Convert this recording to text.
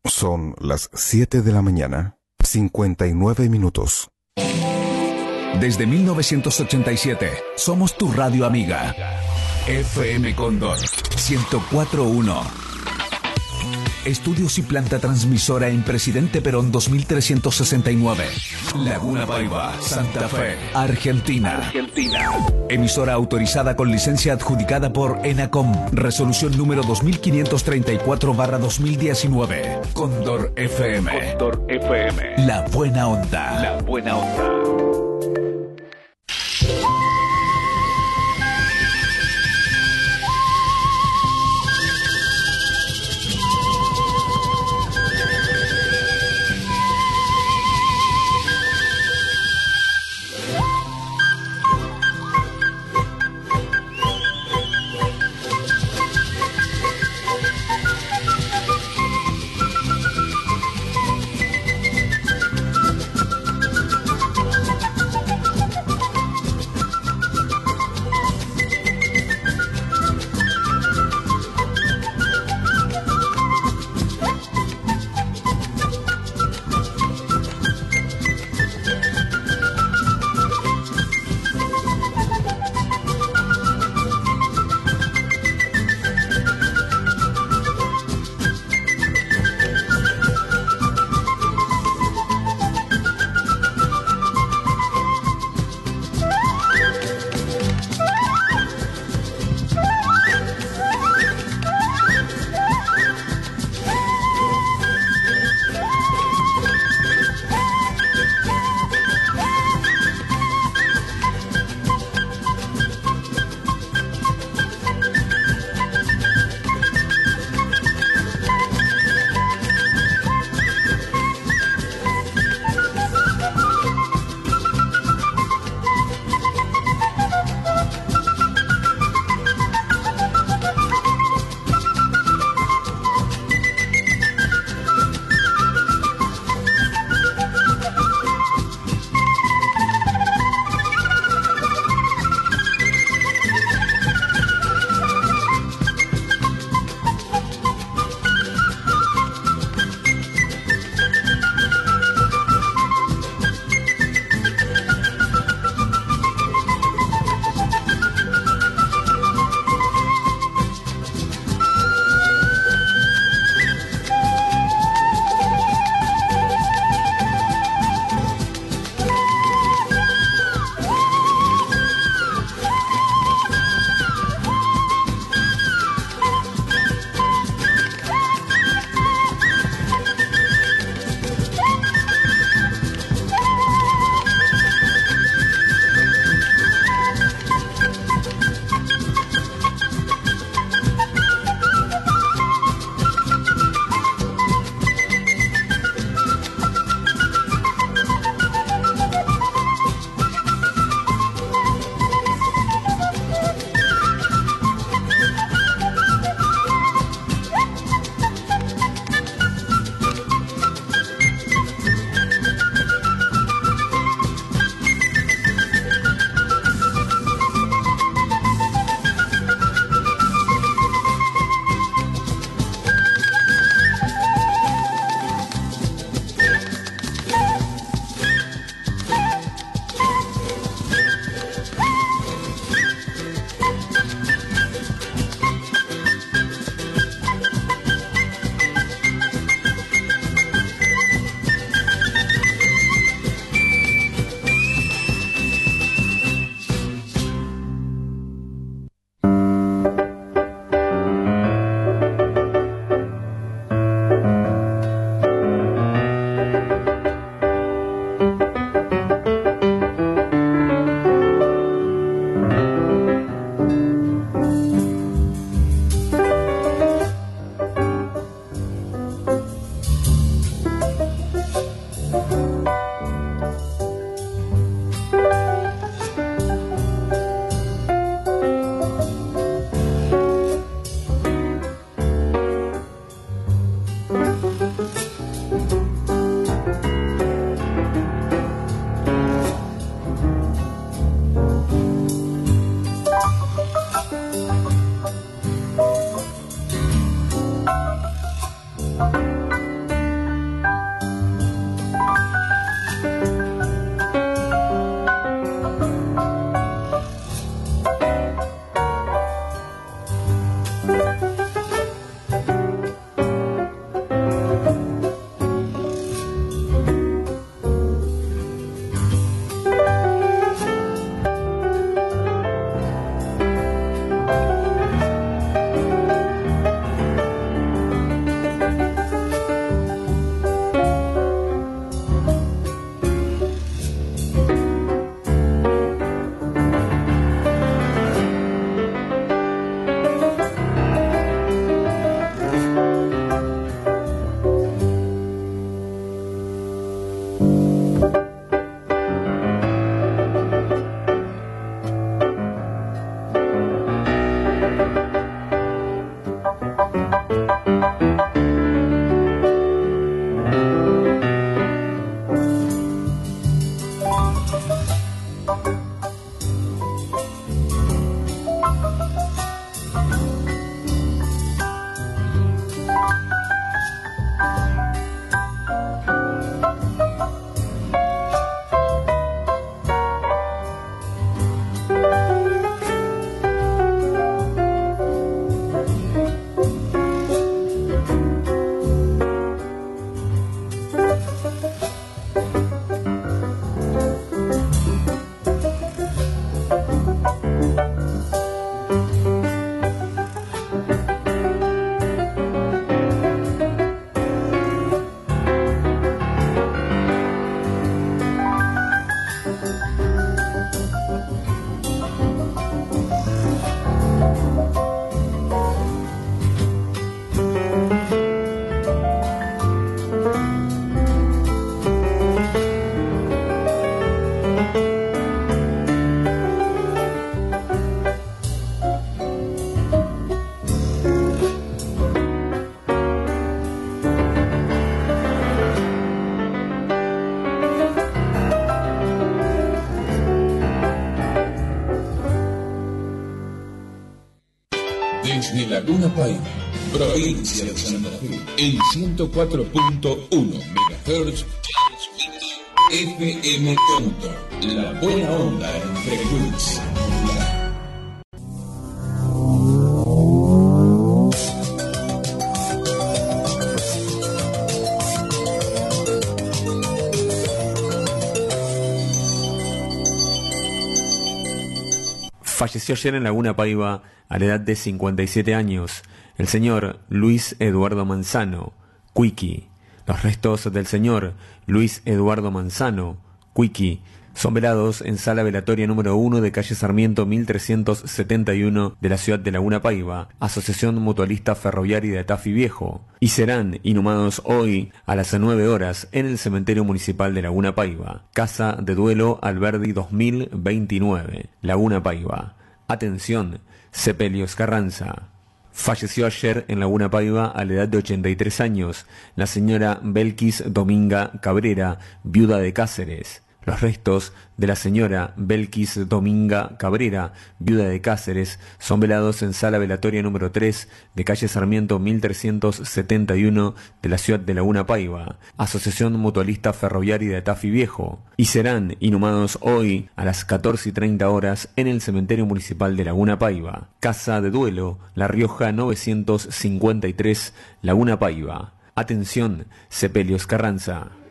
Son las 7 de la mañana, 59 minutos. Desde 1987, somos tu radio amiga. FM Cóndor 104.1. Estudios y planta transmisora en Presidente Perón 2369. Laguna Paiva, Santa Fe, Argentina. Emisora autorizada con licencia adjudicada por ENACOM. Resolución número 2534/2019. Cóndor FM. La buena onda. provincia de Santa Fe, en 104.1 MHz, FM Conto, la buena onda en frecuencia. Falleció ayer en Laguna Paiva a la edad de 57 años el señor Luis Eduardo Manzano, Cuiqui. Los restos del señor Luis Eduardo Manzano, Cuiqui, son velados en sala velatoria número 1 de calle Sarmiento 1371 de la ciudad de Laguna Paiva, Asociación Mutualista Ferroviaria de Tafí Viejo, y serán inhumados hoy a las 9 horas en el cementerio municipal de Laguna Paiva, Casa de Duelo Alberdi 2029, Laguna Paiva. Atención, Sepelios Carranza. Falleció ayer en Laguna Paiva a la edad de 83 años la señora Belkis Dominga Cabrera, viuda de Cáceres. Los restos de la señora Belkis Dominga Cabrera, viuda de Cáceres, son velados en sala velatoria número 3 de calle Sarmiento 1371 de la ciudad de Laguna Paiva, Asociación Mutualista Ferroviaria de Tafí Viejo, y serán inhumados hoy a las 14:30 horas en el cementerio municipal de Laguna Paiva, Casa de Duelo, La Rioja 953, Laguna Paiva. Atención, Sepelios Carranza.